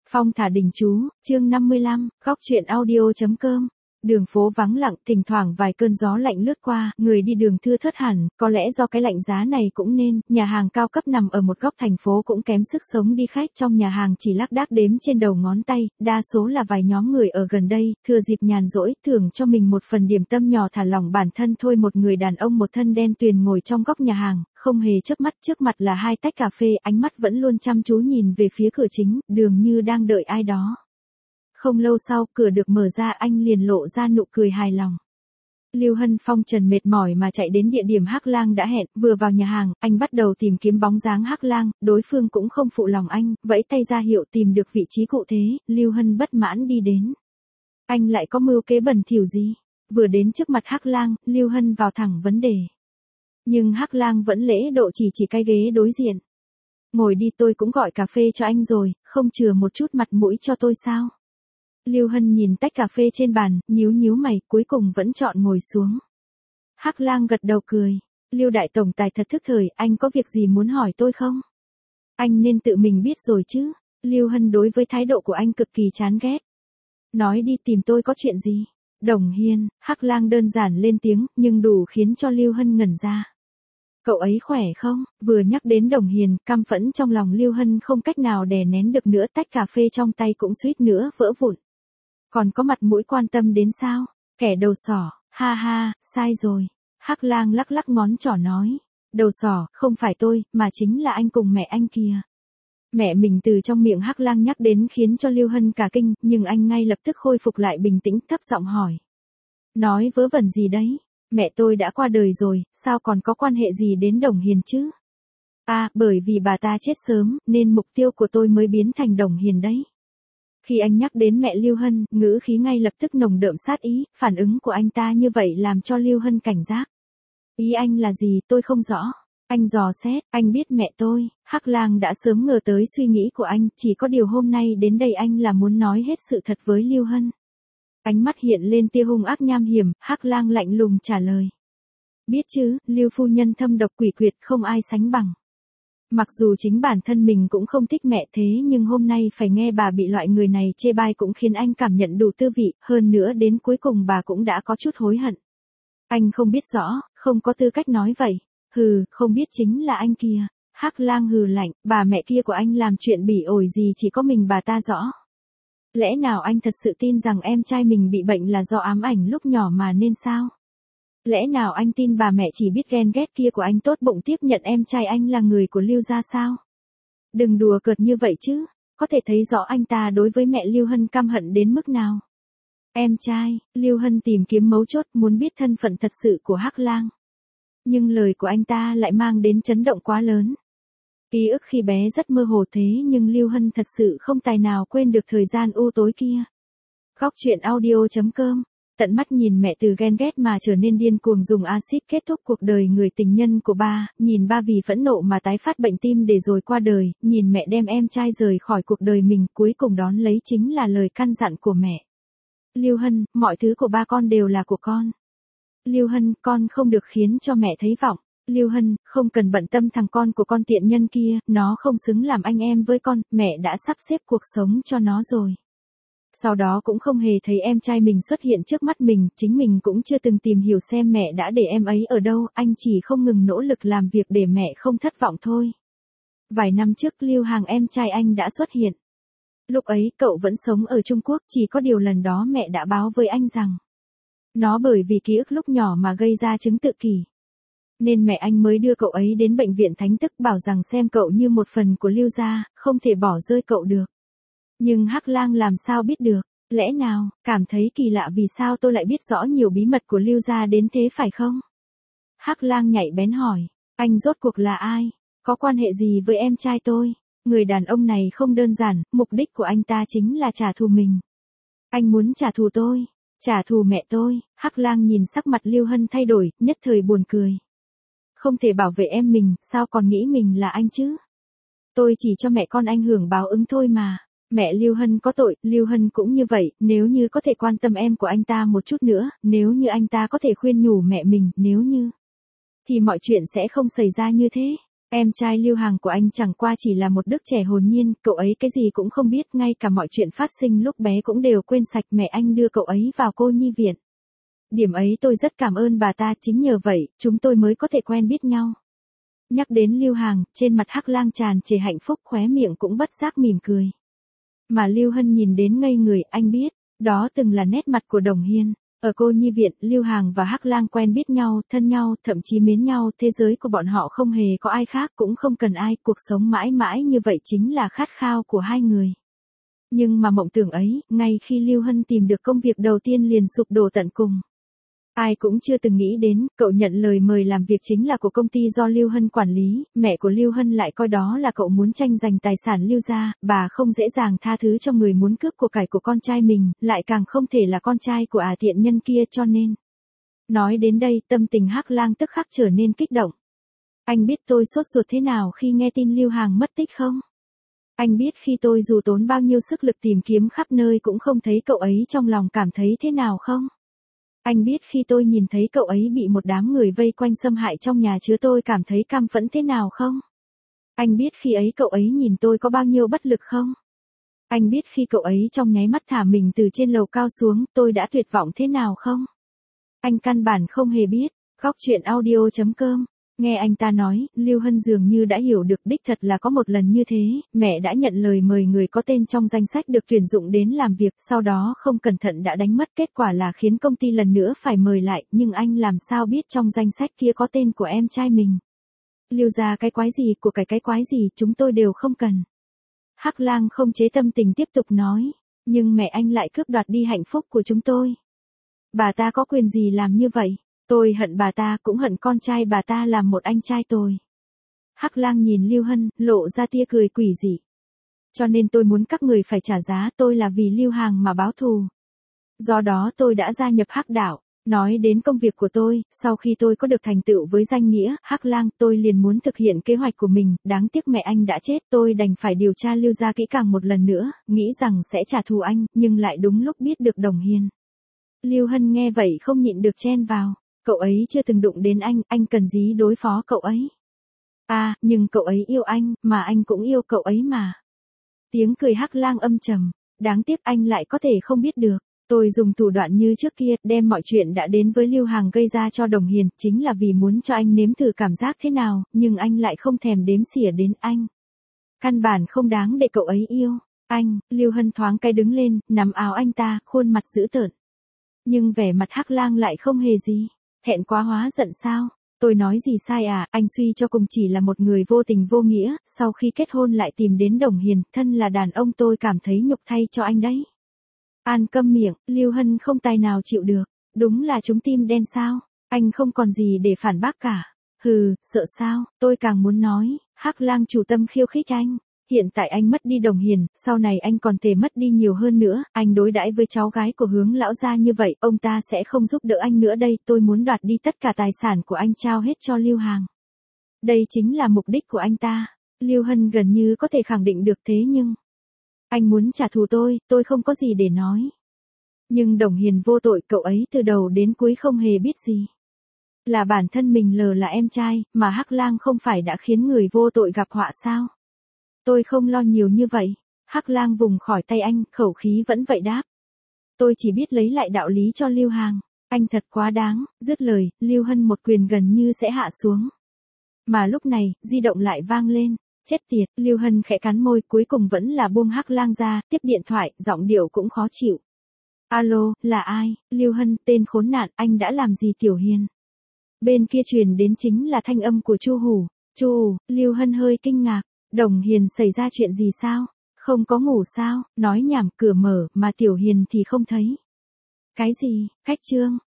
Phong thả đình chú, chương 55, góc truyện audio.com. Đường phố vắng lặng, thỉnh thoảng vài cơn gió lạnh lướt qua, người đi đường thưa thớt hẳn, có lẽ do cái lạnh giá này cũng nên, nhà hàng cao cấp nằm ở một góc thành phố cũng kém sức sống đi khách trong nhà hàng chỉ lác đác đếm trên đầu ngón tay, đa số là vài nhóm người ở gần đây, thừa dịp nhàn rỗi, thưởng cho mình một phần điểm tâm nhỏ thả lỏng bản thân thôi. Một người đàn ông một thân đen tuyền ngồi trong góc nhà hàng, không hề chớp mắt, trước mặt là hai tách cà phê, ánh mắt vẫn luôn chăm chú nhìn về phía cửa chính, dường như đang đợi ai đó. Không lâu sau, cửa được mở ra, anh liền lộ ra nụ cười hài lòng. Lưu Hân Phong trần mệt mỏi mà chạy đến địa điểm Hắc Lang đã hẹn, vừa vào nhà hàng, anh bắt đầu tìm kiếm bóng dáng Hắc Lang, đối phương cũng không phụ lòng anh, vẫy tay ra hiệu tìm được vị trí cụ thể, Lưu Hân bất mãn đi đến. Anh lại có mưu kế bẩn thỉu gì? Vừa đến trước mặt Hắc Lang, Lưu Hân vào thẳng vấn đề. Nhưng Hắc Lang vẫn lễ độ chỉ cái ghế đối diện. Ngồi đi, tôi cũng gọi cà phê cho anh rồi, không chừa một chút mặt mũi cho tôi sao? Lưu Hân nhìn tách cà phê trên bàn, nhíu mày, cuối cùng vẫn chọn ngồi xuống. Hắc Lang gật đầu cười. Lưu đại tổng tài thật thức thời, anh có việc gì muốn hỏi tôi không? Anh nên tự mình biết rồi chứ. Lưu Hân đối với thái độ của anh cực kỳ chán ghét. Nói đi, tìm tôi có chuyện gì? Đồng Hiên, Hắc Lang đơn giản lên tiếng, nhưng đủ khiến cho Lưu Hân ngẩn ra. Cậu ấy khỏe không? Vừa nhắc đến Đồng Hiền, căm phẫn trong lòng Lưu Hân không cách nào đè nén được nữa, tách cà phê trong tay cũng suýt nữa vỡ vụn. Còn có mặt mũi quan tâm đến sao? Kẻ đầu sỏ, ha ha, sai rồi. Hắc Lang lắc lắc ngón trỏ nói. Đầu sỏ, không phải tôi, mà chính là anh cùng mẹ anh kìa. Mẹ mình từ trong miệng Hắc Lang nhắc đến khiến cho Lưu Hân cả kinh, nhưng anh ngay lập tức khôi phục lại bình tĩnh, thấp giọng hỏi. Nói vớ vẩn gì đấy? Mẹ tôi đã qua đời rồi, sao còn có quan hệ gì đến Đồng Hiền chứ? À, bởi vì bà ta chết sớm, nên mục tiêu của tôi mới biến thành Đồng Hiền đấy. Khi anh nhắc đến mẹ Lưu Hân, ngữ khí ngay lập tức nồng đượm sát ý, phản ứng của anh ta như vậy làm cho Lưu Hân cảnh giác. Ý anh là gì, tôi không rõ. Anh dò xét, anh biết mẹ tôi. Hắc Lang đã sớm ngờ tới suy nghĩ của anh, chỉ có điều hôm nay đến đây anh là muốn nói hết sự thật với Lưu Hân. Ánh mắt hiện lên tia hung ác nham hiểm, Hắc Lang lạnh lùng trả lời. Biết chứ, Lưu phu nhân thâm độc quỷ quyệt không ai sánh bằng. Mặc dù chính bản thân mình cũng không thích mẹ thế nhưng hôm nay phải nghe bà bị loại người này chê bai cũng khiến anh cảm nhận đủ tư vị, hơn nữa đến cuối cùng bà cũng đã có chút hối hận. Anh không biết rõ, không có tư cách nói vậy. Hừ, không biết chính là anh kia. Hắc Lang hừ lạnh, bà mẹ kia của anh làm chuyện bỉ ổi gì chỉ có mình bà ta rõ. Lẽ nào anh thật sự tin rằng em trai mình bị bệnh là do ám ảnh lúc nhỏ mà nên sao? Lẽ nào anh tin bà mẹ chỉ biết ghen ghét kia của anh tốt bụng tiếp nhận em trai anh là người của Lưu gia sao? Đừng đùa cợt như vậy chứ, có thể thấy rõ anh ta đối với mẹ Lưu Hân căm hận đến mức nào. Em trai, Lưu Hân tìm kiếm mấu chốt muốn biết thân phận thật sự của Hắc Lang. Nhưng lời của anh ta lại mang đến chấn động quá lớn. Ký ức khi bé rất mơ hồ thế nhưng Lưu Hân thật sự không tài nào quên được thời gian u tối kia. Góc truyện audio.com. Tận mắt nhìn mẹ từ ghen ghét mà trở nên điên cuồng dùng axit kết thúc cuộc đời người tình nhân của ba, nhìn ba vì phẫn nộ mà tái phát bệnh tim để rồi qua đời, nhìn mẹ đem em trai rời khỏi cuộc đời mình, cuối cùng đón lấy chính là lời căn dặn của mẹ. Lưu Hân, mọi thứ của ba con đều là của con. Lưu Hân, con không được khiến cho mẹ thấy vọng. Lưu Hân, không cần bận tâm thằng con của con tiện nhân kia, nó không xứng làm anh em với con, mẹ đã sắp xếp cuộc sống cho nó rồi. Sau đó cũng không hề thấy em trai mình xuất hiện trước mắt mình, chính mình cũng chưa từng tìm hiểu xem mẹ đã để em ấy ở đâu, anh chỉ không ngừng nỗ lực làm việc để mẹ không thất vọng thôi. Vài năm trước Lưu Hàng em trai anh đã xuất hiện. Lúc ấy cậu vẫn sống ở Trung Quốc, chỉ có điều lần đó mẹ đã báo với anh rằng nó bởi vì ký ức lúc nhỏ mà gây ra chứng tự kỷ. Nên mẹ anh mới đưa cậu ấy đến bệnh viện Thánh Tức bảo rằng xem cậu như một phần của Lưu gia, không thể bỏ rơi cậu được. Nhưng Hắc Lang làm sao biết được, lẽ nào, cảm thấy kỳ lạ vì sao tôi lại biết rõ nhiều bí mật của Lưu gia đến thế phải không? Hắc Lang nhạy bén hỏi, anh rốt cuộc là ai, có quan hệ gì với em trai tôi? Người đàn ông này không đơn giản, mục đích của anh ta chính là trả thù mình. Anh muốn trả thù tôi, trả thù mẹ tôi. Hắc Lang nhìn sắc mặt Lưu Hân thay đổi, nhất thời buồn cười. Không thể bảo vệ em mình, sao còn nghĩ mình là anh chứ? Tôi chỉ cho mẹ con anh hưởng báo ứng thôi mà. Mẹ Lưu Hân có tội, Lưu Hân cũng như vậy, nếu như có thể quan tâm em của anh ta một chút nữa, nếu như anh ta có thể khuyên nhủ mẹ mình, nếu như, thì mọi chuyện sẽ không xảy ra như thế. Em trai Lưu Hằng của anh chẳng qua chỉ là một đứa trẻ hồn nhiên, cậu ấy cái gì cũng không biết, ngay cả mọi chuyện phát sinh lúc bé cũng đều quên sạch, mẹ anh đưa cậu ấy vào cô nhi viện. Điểm ấy tôi rất cảm ơn bà ta, chính nhờ vậy, chúng tôi mới có thể quen biết nhau. Nhắc đến Lưu Hằng, trên mặt Hắc Lang tràn trề hạnh phúc, khóe miệng cũng bất giác mỉm cười. Mà Lưu Hân nhìn đến ngây người, anh biết, đó từng là nét mặt của Đồng Hiên. Ở cô nhi viện, Lưu Hằng và Hắc Lang quen biết nhau, thân nhau, thậm chí mến nhau, thế giới của bọn họ không hề có ai khác, cũng không cần ai, cuộc sống mãi mãi như vậy chính là khát khao của hai người. Nhưng mà mộng tưởng ấy, ngay khi Lưu Hân tìm được công việc đầu tiên liền sụp đổ tận cùng. Ai cũng chưa từng nghĩ đến, cậu nhận lời mời làm việc chính là của công ty do Lưu Hân quản lý, mẹ của Lưu Hân lại coi đó là cậu muốn tranh giành tài sản Lưu gia, bà không dễ dàng tha thứ cho người muốn cướp của cải của con trai mình, lại càng không thể là con trai của tiện nhân kia, cho nên. Nói đến đây, tâm tình Hắc Lang tức khắc trở nên kích động. Anh biết tôi sốt ruột thế nào khi nghe tin Lưu Hằng mất tích không? Anh biết khi tôi dù tốn bao nhiêu sức lực tìm kiếm khắp nơi cũng không thấy cậu ấy, trong lòng cảm thấy thế nào không? Anh biết khi tôi nhìn thấy cậu ấy bị một đám người vây quanh xâm hại trong nhà chứa tôi cảm thấy căm phẫn thế nào không? Anh biết khi ấy cậu ấy nhìn tôi có bao nhiêu bất lực không? Anh biết khi cậu ấy trong nháy mắt thả mình từ trên lầu cao xuống, tôi đã tuyệt vọng thế nào không? Anh căn bản không hề biết. Góc truyện audio.com. Nghe anh ta nói, Lưu Hân dường như đã hiểu được, đích thật là có một lần như thế, mẹ đã nhận lời mời người có tên trong danh sách được tuyển dụng đến làm việc, sau đó không cẩn thận đã đánh mất, kết quả là khiến công ty lần nữa phải mời lại, nhưng anh làm sao biết trong danh sách kia có tên của em trai mình. Lưu gia cái quái gì, của cái quái gì, chúng tôi đều không cần. Hắc Lang không chế tâm tình tiếp tục nói, nhưng mẹ anh lại cướp đoạt đi hạnh phúc của chúng tôi. Bà ta có quyền gì làm như vậy? Tôi hận bà ta, cũng hận con trai bà ta làm một anh trai tôi. Hắc Lang nhìn Lưu Hân, lộ ra tia cười quỷ dị. Cho nên tôi muốn các người phải trả giá, tôi là vì Lưu Hằng mà báo thù. Do đó tôi đã gia nhập Hắc đạo. Nói đến công việc của tôi, sau khi tôi có được thành tựu với danh nghĩa Hắc Lang, tôi liền muốn thực hiện kế hoạch của mình, đáng tiếc mẹ anh đã chết, tôi đành phải điều tra Lưu gia kỹ càng một lần nữa, nghĩ rằng sẽ trả thù anh, nhưng lại đúng lúc biết được Đồng Hiên. Lưu Hân nghe vậy không nhịn được chen vào. Cậu ấy chưa từng đụng đến anh cần gì đối phó cậu ấy. Nhưng cậu ấy yêu anh, mà anh cũng yêu cậu ấy mà. Tiếng cười Hắc Lang âm trầm, đáng tiếc anh lại có thể không biết được. Tôi dùng thủ đoạn như trước kia, đem mọi chuyện đã đến với Lưu Hằng gây ra cho Đồng Hiền, chính là vì muốn cho anh nếm thử cảm giác thế nào, nhưng anh lại không thèm đếm xỉa đến anh. Căn bản không đáng để cậu ấy yêu. Anh, Lưu Hân thoáng cái đứng lên, nắm áo anh ta, khuôn mặt dữ tợn. Nhưng vẻ mặt Hắc Lang lại không hề gì. Hẹn quá hóa giận sao? Tôi nói gì sai à? Anh suy cho cùng chỉ là một người vô tình vô nghĩa, sau khi kết hôn lại tìm đến Đồng Hiền, thân là đàn ông tôi cảm thấy nhục thay cho anh đấy. An câm miệng, Lưu Hân không tài nào chịu được, đúng là chúng tim đen sao? Anh không còn gì để phản bác cả. Hừ, sợ sao? Tôi càng muốn nói, Hắc Lang chủ tâm khiêu khích anh. Hiện tại anh mất đi Đồng Hiền, sau này anh còn thể mất đi nhiều hơn nữa, anh đối đãi với cháu gái của Hướng lão gia như vậy, ông ta sẽ không giúp đỡ anh nữa đây, tôi muốn đoạt đi tất cả tài sản của anh trao hết cho Lưu Hằng. Đây chính là mục đích của anh ta. Lưu Hân gần như có thể khẳng định được thế nhưng... Anh muốn trả thù tôi không có gì để nói. Nhưng Đồng Hiền vô tội, cậu ấy từ đầu đến cuối không hề biết gì. Là bản thân mình lờ là em trai, mà Hắc Lang không phải đã khiến người vô tội gặp họa sao? Tôi không lo nhiều như vậy. Hắc Lang vùng khỏi tay anh, khẩu khí vẫn vậy đáp. Tôi chỉ biết lấy lại đạo lý cho Lưu Hằng. Anh thật quá đáng, dứt lời, Lưu Hân một quyền gần như sẽ hạ xuống. Mà lúc này, di động lại vang lên. Chết tiệt, Lưu Hân khẽ cắn môi, cuối cùng vẫn là buông Hắc Lang ra, tiếp điện thoại, giọng điệu cũng khó chịu. Alo, là ai? Lưu Hân, tên khốn nạn, anh đã làm gì Tiểu Hiền? Bên kia truyền đến chính là thanh âm của Chu Hủ. Chu, Lưu Hân hơi kinh ngạc. Đồng Hiền xảy ra chuyện gì sao? Không có ngủ sao? Nói nhảm, cửa mở, mà Tiểu Hiền thì không thấy. Cái gì? Cách trương?